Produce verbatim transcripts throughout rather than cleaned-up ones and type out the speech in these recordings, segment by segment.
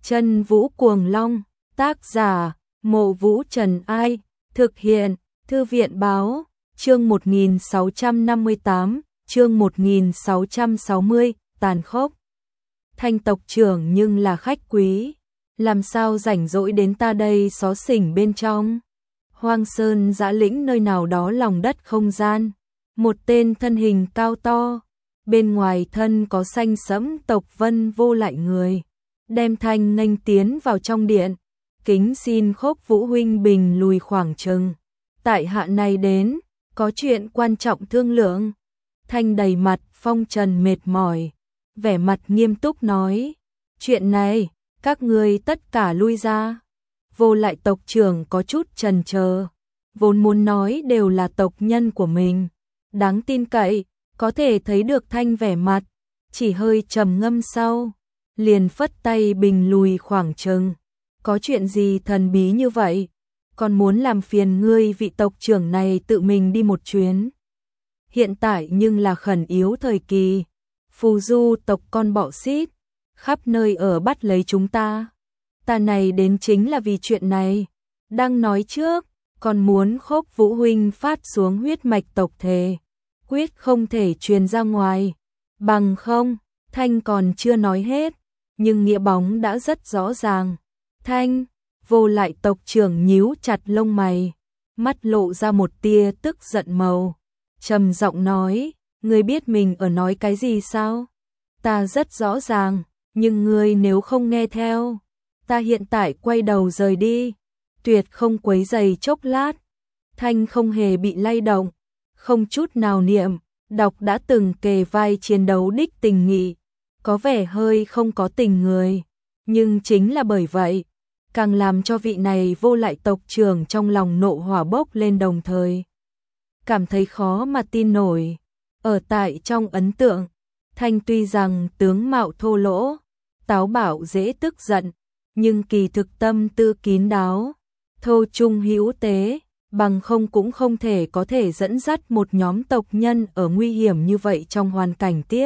Chân Vũ Cuồng Long, tác giả, Mộ Vũ Trần Ai, thực hiện, Thư viện Báo, chương một nghìn sáu trăm năm mươi tám, chương một nghìn sáu trăm sáu mươi, tàn khốc. Thanh tộc trưởng nhưng là khách quý, làm sao rảnh rỗi đến ta đây xó xỉnh bên trong. Hoang sơn dã lĩnh nơi nào đó lòng đất không gian, một tên thân hình cao to, bên ngoài thân có xanh sẫm tộc vân vô lại người, đem Thanh nghênh tiến vào trong điện, kính xin Khốc Vũ huynh bình lùi khoảng chừng. Tại hạ này đến, có chuyện quan trọng thương lượng. Thanh đầy mặt phong trần mệt mỏi, vẻ mặt nghiêm túc nói, chuyện này, các ngươi tất cả lui ra. Vô lại tộc trưởng có chút chần chờ, vốn muốn nói đều là tộc nhân của mình, đáng tin cậy, có thể thấy được Thanh vẻ mặt, chỉ hơi trầm ngâm sau, liền phất tay bình lùi khoảng chừng. Có chuyện gì thần bí như vậy? Còn muốn làm phiền ngươi vị tộc trưởng này tự mình đi một chuyến. Hiện tại nhưng là khẩn yếu thời kỳ, phù du tộc con bọ xít, khắp nơi ở bắt lấy chúng ta. Ta này đến chính là vì chuyện này. Đang nói trước, còn muốn Khốc Vũ huynh phát xuống huyết mạch tộc thề, quyết không thể truyền ra ngoài. Bằng không, Thanh còn chưa nói hết, nhưng nghĩa bóng đã rất rõ ràng. Thanh, vô lại tộc trưởng nhíu chặt lông mày, mắt lộ ra một tia tức giận màu, trầm giọng nói, ngươi biết mình ở nói cái gì sao? Ta rất rõ ràng, nhưng ngươi nếu không nghe theo, ta hiện tại quay đầu rời đi, tuyệt không quấy rầy chốc lát. Thanh không hề bị lay động, không chút nào niệm, đọc đã từng kề vai chiến đấu đích tình nghị, có vẻ hơi không có tình người, nhưng chính là bởi vậy, càng làm cho vị này vô lại tộc trưởng trong lòng nộ hỏa bốc lên, đồng thời cảm thấy khó mà tin nổi. Ở tại trong ấn tượng, Thanh tuy rằng tướng mạo thô lỗ, táo bạo dễ tức giận, nhưng kỳ thực tâm tư kín đáo, thô trung hữu tế, bằng không cũng không thể có thể dẫn dắt một nhóm tộc nhân ở nguy hiểm như vậy trong hoàn cảnh tiếp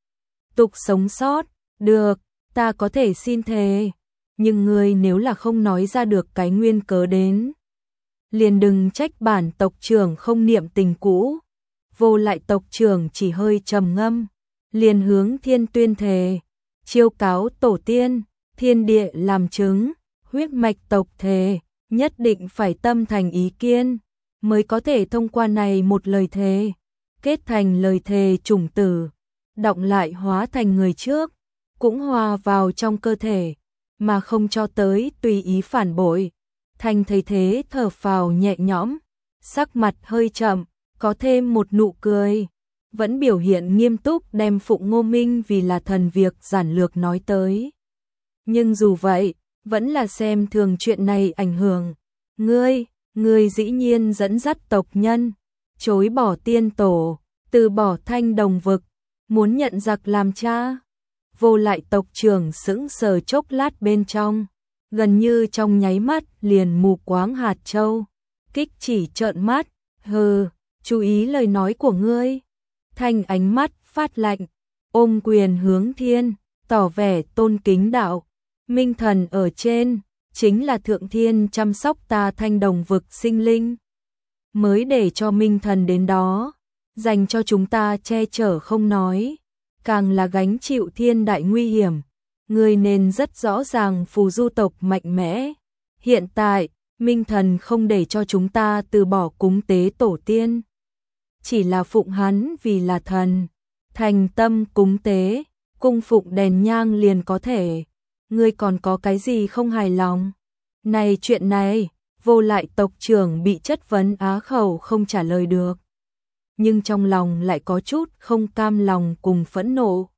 tục sống sót. Được, ta có thể xin thề, nhưng ngươi nếu là không nói ra được cái nguyên cớ đến, liền đừng trách bản tộc trưởng không niệm tình cũ. Vô lại tộc trưởng chỉ hơi trầm ngâm, liền hướng thiên tuyên thề, chiêu cáo tổ tiên, thiên địa làm chứng, huyết mạch tộc thề, nhất định phải tâm thành ý kiên, mới có thể thông qua này một lời thề, kết thành lời thề chủng tử, đọng lại hóa thành người trước, cũng hòa vào trong cơ thể, mà không cho tới tùy ý phản bội. Thanh thấy thế thở phào nhẹ nhõm, sắc mặt hơi chậm, có thêm một nụ cười, vẫn biểu hiện nghiêm túc đem Phụng Ngô Minh vì là thần việc giản lược nói tới. Nhưng dù vậy, vẫn là xem thường chuyện này ảnh hưởng. Ngươi, ngươi dĩ nhiên dẫn dắt tộc nhân, chối bỏ tiên tổ, từ bỏ Thanh đồng vực, muốn nhận giặc làm cha. Vô lại tộc trưởng sững sờ chốc lát bên trong, gần như trong nháy mắt liền mù quáng hạt châu, kích chỉ trợn mắt, hừ, chú ý lời nói của ngươi. Thanh ánh mắt phát lạnh, ôm quyền hướng thiên, tỏ vẻ tôn kính đạo, minh thần ở trên, chính là thượng thiên chăm sóc ta Thanh đồng vực sinh linh, mới để cho minh thần đến đó, dành cho chúng ta che chở không nói, càng là gánh chịu thiên đại nguy hiểm. Ngươi nên rất rõ ràng phù du tộc mạnh mẽ. Hiện tại, minh thần không để cho chúng ta từ bỏ cúng tế tổ tiên, chỉ là phụng hắn vì là thần, thành tâm cúng tế, cung phụng đèn nhang liền có thể. Ngươi còn có cái gì không hài lòng? Này chuyện này, vô lại tộc trưởng bị chất vấn á khẩu không trả lời được, nhưng trong lòng lại có chút không cam lòng cùng phẫn nộ.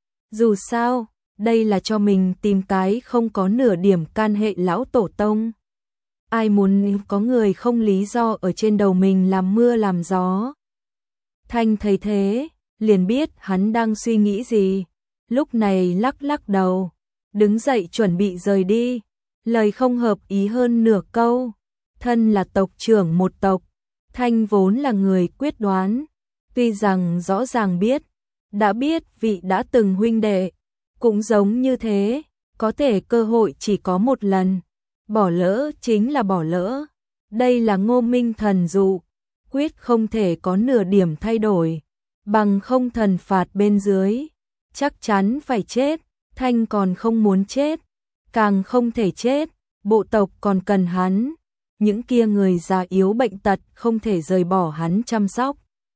Dù sao, đây là cho mình tìm cái không có nửa điểm can hệ lão tổ tông. Ai muốn có người không lý do ở trên đầu mình làm mưa làm gió. Thanh thấy thế, liền biết hắn đang suy nghĩ gì. Lúc này lắc lắc đầu, đứng dậy chuẩn bị rời đi. Lời không hợp ý hơn nửa câu. Thân là tộc trưởng một tộc, Thanh vốn là người quyết đoán. Tuy rằng rõ ràng biết, đã biết vị đã từng huynh đệ, cũng giống như thế, Có thể cơ hội chỉ có một lần, bỏ lỡ chính là bỏ lỡ. Đây là Ngô Minh thần dụ, quyết không thể có nửa điểm thay đổi, bằng không thần phạt bên dưới, chắc chắn phải chết. Thanh còn không muốn chết, càng không thể chết, bộ tộc còn cần hắn, những kia người già yếu bệnh tật không thể rời bỏ hắn chăm sóc.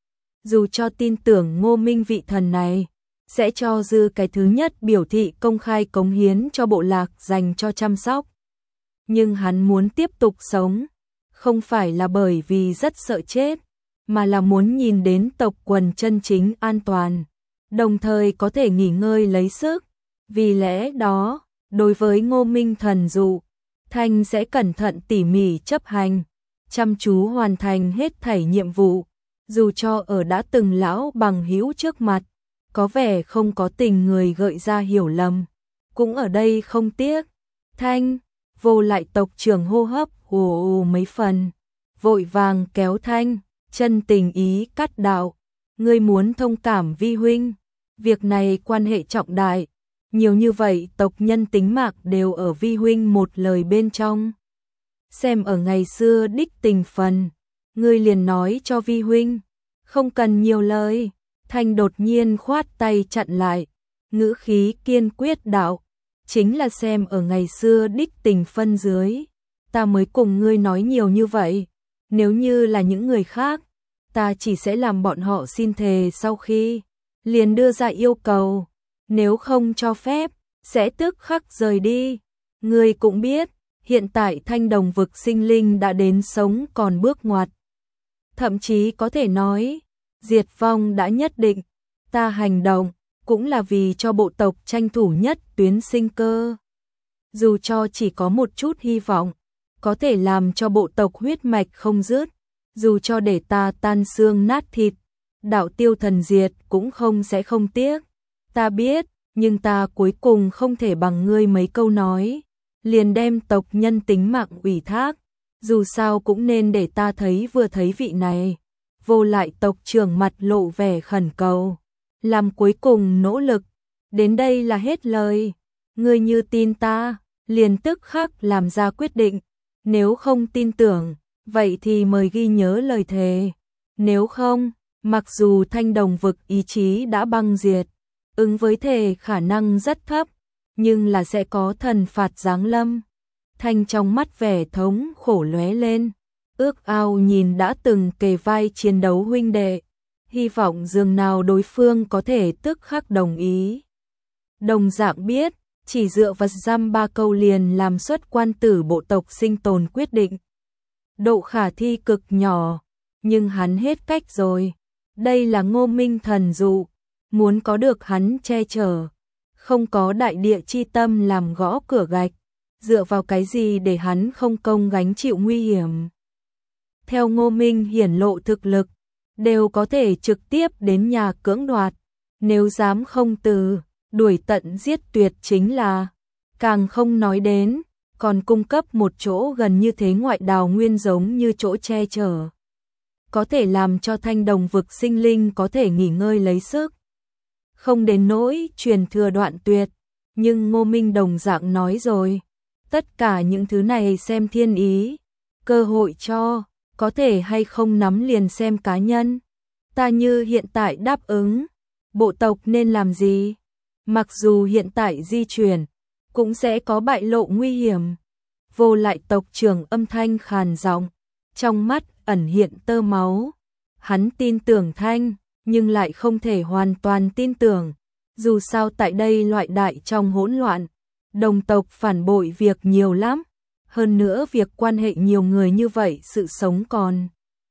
Dù cho tin tưởng Ngô Minh vị thần này sẽ cho dư cái thứ nhất biểu thị công khai cống hiến cho bộ lạc dành cho chăm sóc, nhưng hắn muốn tiếp tục sống, không phải là bởi vì rất sợ chết, mà là muốn nhìn đến tộc quần chân chính an toàn, đồng thời có thể nghỉ ngơi lấy sức. Vì lẽ đó, đối với Ngô Minh thần dụ, Thanh sẽ cẩn thận tỉ mỉ chấp hành, chăm chú hoàn thành hết thảy nhiệm vụ, dù cho ở đã từng lão bằng hữu trước mặt, có vẻ không có tình người gợi ra hiểu lầm, cũng ở đây không tiếc. Thanh, Vô Lại tộc trưởng hô hấp ồ ồ mấy phần, vội vàng kéo Thanh, chân tình ý cắt đạo, ngươi muốn thông cảm vi huynh, việc này quan hệ trọng đại. Nhiều như vậy tộc nhân tính mạng đều ở vi huynh một lời bên trong. Xem ở ngày xưa đích tình phần, ngươi liền nói cho vi huynh, không cần nhiều lời. Thanh đột nhiên khoát tay chặn lại, ngữ khí kiên quyết đạo, chính là xem ở ngày xưa đích tình phân dưới, ta mới cùng ngươi nói nhiều như vậy, nếu như là những người khác, ta chỉ sẽ làm bọn họ xin thề sau khi liền đưa ra yêu cầu. Nếu không cho phép, sẽ tức khắc rời đi. Ngươi cũng biết, hiện tại Thanh Đồng vực sinh linh đã đến sống còn bước ngoặt. Thậm chí có thể nói, diệt vong đã nhất định. Ta hành động, cũng là vì cho bộ tộc tranh thủ nhất tuyến sinh cơ. Dù cho chỉ có một chút hy vọng, có thể làm cho bộ tộc huyết mạch không dứt, dù cho để ta tan xương nát thịt, đạo tiêu thần diệt cũng không sẽ không tiếc. Ta biết, nhưng ta cuối cùng không thể bằng ngươi mấy câu nói, liền đem tộc nhân tính mạng ủy thác, dù sao cũng nên để ta thấy vừa thấy vị này. Vô Lại tộc trưởng mặt lộ vẻ khẩn cầu, làm cuối cùng nỗ lực, đến đây là hết lời, ngươi như tin ta, liền tức khắc làm ra quyết định, nếu không tin tưởng, vậy thì mời ghi nhớ lời thề, nếu không, mặc dù Thanh Đồng vực ý chí đã băng diệt, ứng với thề khả năng rất thấp, nhưng là sẽ có thần phạt giáng lâm. Thanh trong mắt vẻ thống khổ lóe lên, ước ao nhìn đã từng kề vai chiến đấu huynh đệ, hy vọng dường nào đối phương có thể tức khắc đồng ý. Đồng dạng biết, chỉ dựa vào dăm ba câu liền làm xuất quan tử bộ tộc sinh tồn quyết định. Độ khả thi cực nhỏ, nhưng hắn hết cách rồi. Đây là Ngô Minh thần dụ, muốn có được hắn che chở, không có đại địa chi tâm làm gõ cửa gạch, dựa vào cái gì để hắn không công gánh chịu nguy hiểm. Theo Ngô Minh hiển lộ thực lực, đều có thể trực tiếp đến nhà cưỡng đoạt, nếu dám không từ, đuổi tận giết tuyệt chính là, càng không nói đến, còn cung cấp một chỗ gần như thế ngoại đào nguyên giống như chỗ che chở. Có thể làm cho Thanh Đồng vực sinh linh có thể nghỉ ngơi lấy sức. Không đến nỗi truyền thừa đoạn tuyệt, nhưng Ngô Minh đồng dạng nói rồi, tất cả những thứ này xem thiên ý, cơ hội cho, có thể hay không nắm liền xem cá nhân. Ta như hiện tại đáp ứng, bộ tộc nên làm gì? Mặc dù hiện tại di chuyển, cũng sẽ có bại lộ nguy hiểm. Vô Lại tộc trưởng âm thanh khàn giọng, trong mắt ẩn hiện tơ máu. Hắn tin tưởng Thanh, nhưng lại không thể hoàn toàn tin tưởng. Dù sao tại đây loại đại trong hỗn loạn, đồng tộc phản bội việc nhiều lắm. Hơn nữa việc quan hệ nhiều người như vậy sự sống còn.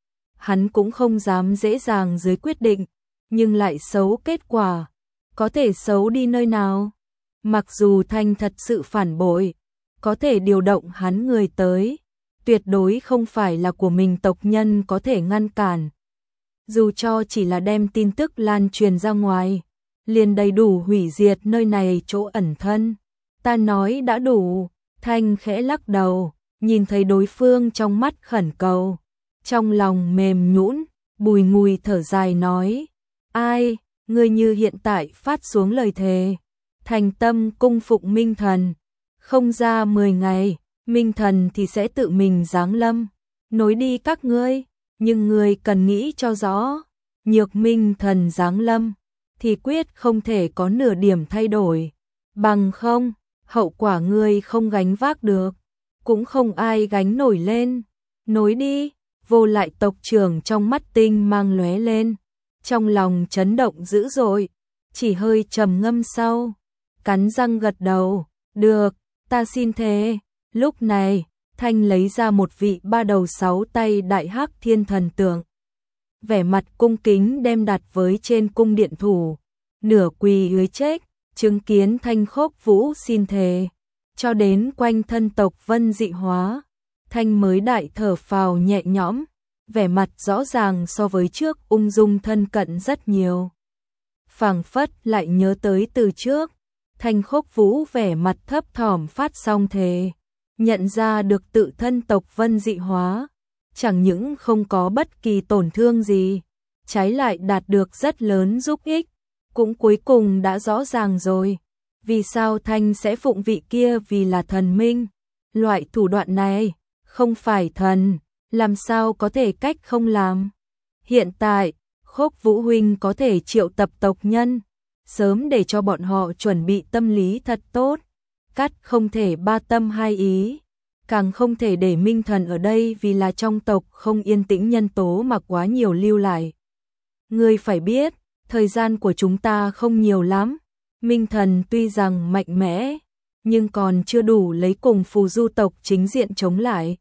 Hắn cũng không dám dễ dàng dưới quyết định, nhưng lại xấu kết quả. Có thể xấu đi nơi nào? Mặc dù Thanh thật sự phản bội, có thể điều động hắn người tới, tuyệt đối không phải là của mình tộc nhân có thể ngăn cản. Dù cho chỉ là đem tin tức lan truyền ra ngoài, liền đầy đủ hủy diệt nơi này chỗ ẩn thân. Ta nói đã đủ. Thanh khẽ lắc đầu, nhìn thấy đối phương trong mắt khẩn cầu, trong lòng mềm nhũn, bùi ngùi thở dài nói, ai, ngươi như hiện tại phát xuống lời thề, thành tâm cung phụng minh thần, Không ra mười ngày, Minh Thần thì sẽ tự mình giáng lâm, nối đi các ngươi, nhưng ngươi cần nghĩ cho rõ, nhược Minh Thần giáng lâm, thì quyết không thể có nửa điểm thay đổi, bằng không, hậu quả ngươi không gánh vác được, cũng không ai gánh nổi lên, nối đi, Vô Lại tộc trưởng trong mắt tinh mang lóe lên, trong lòng chấn động dữ dội, chỉ hơi trầm ngâm sau, cắn răng gật đầu, được, ta xin thề. Lúc này, Thanh lấy ra một vị ba đầu sáu tay đại hắc thiên thần tượng, vẻ mặt cung kính đem đặt với trên cung điện thủ, nửa quỳ dưới chết, chứng kiến Thanh Khốc Vũ xin thề, cho đến quanh thân tộc Vân dị hóa, Thanh mới đại thở phào nhẹ nhõm, vẻ mặt rõ ràng so với trước ung dung thân cận rất nhiều. Phảng phất lại nhớ tới từ trước, Thanh Khốc Vũ vẻ mặt thấp thỏm phát xong thề, nhận ra được tự thân tộc Vân dị hóa, chẳng những không có bất kỳ tổn thương gì, trái lại đạt được rất lớn giúp ích, cũng cuối cùng đã rõ ràng rồi, vì sao Thanh sẽ phụng vị kia vì là thần minh, loại thủ đoạn này, không phải thần, làm sao có thể cách không làm. Hiện tại, Khốc Vũ huynh có thể triệu tập tộc nhân, sớm để cho bọn họ chuẩn bị tâm lý thật tốt, cắt không thể ba tâm hai ý, càng không thể để Minh Thần ở đây vì là trong tộc không yên tĩnh nhân tố mà quá nhiều lưu lại. Ngươi phải biết, thời gian của chúng ta không nhiều lắm, Minh Thần tuy rằng mạnh mẽ, nhưng còn chưa đủ lấy cùng phù du tộc chính diện chống lại.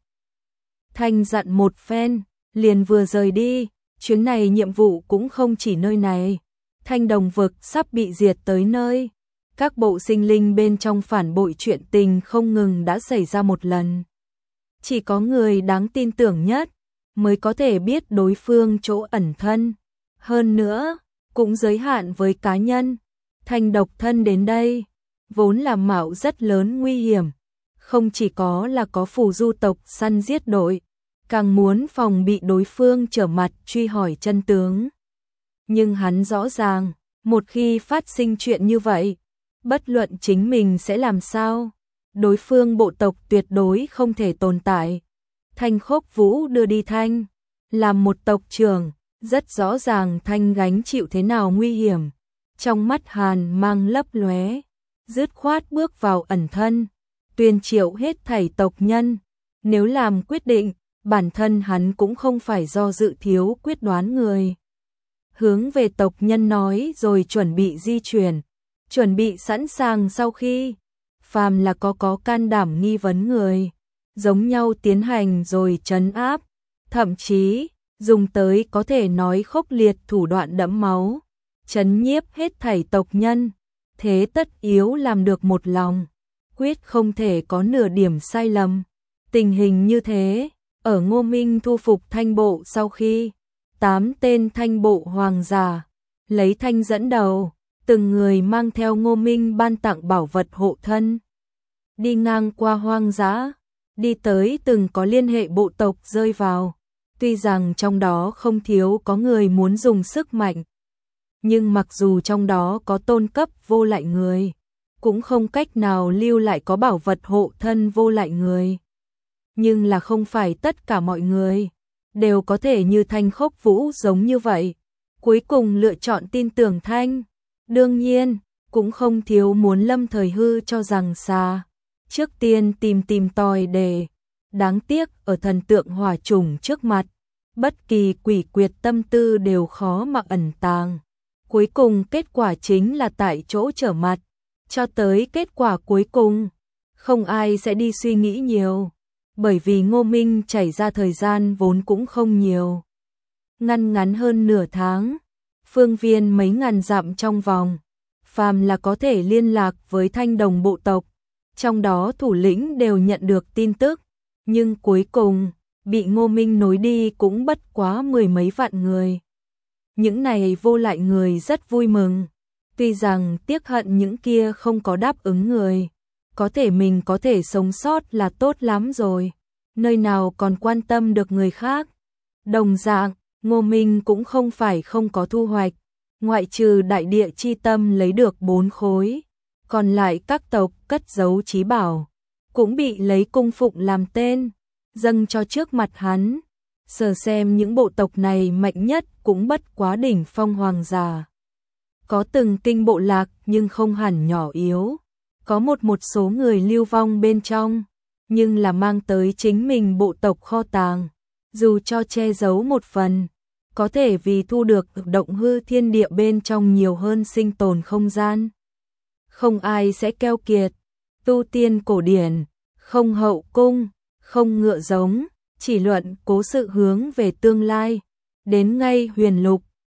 Thanh dặn một phen, liền vừa rời đi, chuyến này nhiệm vụ cũng không chỉ nơi này. Thanh Đồng vực sắp bị diệt tới nơi, các bộ sinh linh bên trong phản bội chuyện tình không ngừng đã xảy ra một lần. Chỉ có người đáng tin tưởng nhất mới có thể biết đối phương chỗ ẩn thân. Hơn nữa, cũng giới hạn với cá nhân. Thanh độc thân đến đây, vốn là mạo rất lớn nguy hiểm. Không chỉ có là có phù du tộc săn giết đội, càng muốn phòng bị đối phương trở mặt truy hỏi chân tướng. Nhưng hắn rõ ràng, một khi phát sinh chuyện như vậy, bất luận chính mình sẽ làm sao, đối phương bộ tộc tuyệt đối không thể tồn tại. Thanh Khốc Vũ đưa đi Thanh, làm một tộc trưởng, rất rõ ràng Thanh gánh chịu thế nào nguy hiểm. Trong mắt hàn mang lấp lóe, dứt khoát bước vào ẩn thân, tuyên triệu hết thảy tộc nhân. Nếu làm quyết định, bản thân hắn cũng không phải do dự thiếu quyết đoán người. Hướng về tộc nhân nói rồi chuẩn bị di chuyển, chuẩn bị sẵn sàng sau khi phàm là có có can đảm nghi vấn người, giống nhau tiến hành rồi trấn áp, thậm chí dùng tới có thể nói khốc liệt thủ đoạn đẫm máu, trấn nhiếp hết thảy tộc nhân, thế tất yếu làm được một lòng, quyết không thể có nửa điểm sai lầm. Tình hình như thế, ở Ngô Minh thu phục Thanh bộ sau khi tám tên Thanh bộ hoàng giả, lấy Thanh dẫn đầu, từng người mang theo Ngô Minh ban tặng bảo vật hộ thân. Đi ngang qua hoang dã, đi tới từng có liên hệ bộ tộc rơi vào, tuy rằng trong đó không thiếu có người muốn dùng sức mạnh, nhưng mặc dù trong đó có tôn cấp vô lại người, cũng không cách nào lưu lại có bảo vật hộ thân vô lại người. Nhưng là không phải tất cả mọi người đều có thể như Thanh Khốc Vũ giống như vậy, cuối cùng lựa chọn tin tưởng Thanh. Đương nhiên, cũng không thiếu muốn lâm thời hư cho rằng xa, trước tiên tìm tìm tòi để, đáng tiếc ở thần tượng hỏa chủng trước mặt, bất kỳ quỷ quyệt tâm tư đều khó mà ẩn tàng. Cuối cùng kết quả chính là tại chỗ trở mặt, cho tới kết quả cuối cùng, không ai sẽ đi suy nghĩ nhiều, bởi vì Ngô Minh chảy ra thời gian vốn cũng không nhiều. Ngăn ngắn hơn nửa tháng, phương viên mấy ngàn dặm trong vòng, phàm là có thể liên lạc với Thanh Đồng bộ tộc, trong đó thủ lĩnh đều nhận được tin tức, nhưng cuối cùng, bị Ngô Minh nối đi cũng bất quá mười mấy vạn người. Những này vô lại người rất vui mừng, tuy rằng tiếc hận những kia không có đáp ứng người, có thể mình có thể sống sót là tốt lắm rồi, nơi nào còn quan tâm được người khác. Đồng dạng, Ngô Minh cũng không phải không có thu hoạch, ngoại trừ đại địa chi tâm lấy được bốn khối, còn lại các tộc cất giấu chí bảo, cũng bị lấy cung phụng làm tên, dâng cho trước mặt hắn. Sở xem những bộ tộc này mạnh nhất cũng bất quá đỉnh phong hoàng giả. Có từng kinh bộ lạc nhưng không hẳn nhỏ yếu. Có một một số người lưu vong bên trong, nhưng là mang tới chính mình bộ tộc kho tàng. Dù cho che giấu một phần, có thể vì thu được động hư thiên địa bên trong nhiều hơn sinh tồn không gian. Không ai sẽ keo kiệt, tu tiên cổ điển, không hậu cung, không ngựa giống, chỉ luận cố sự hướng về tương lai. Đến ngay huyền lục,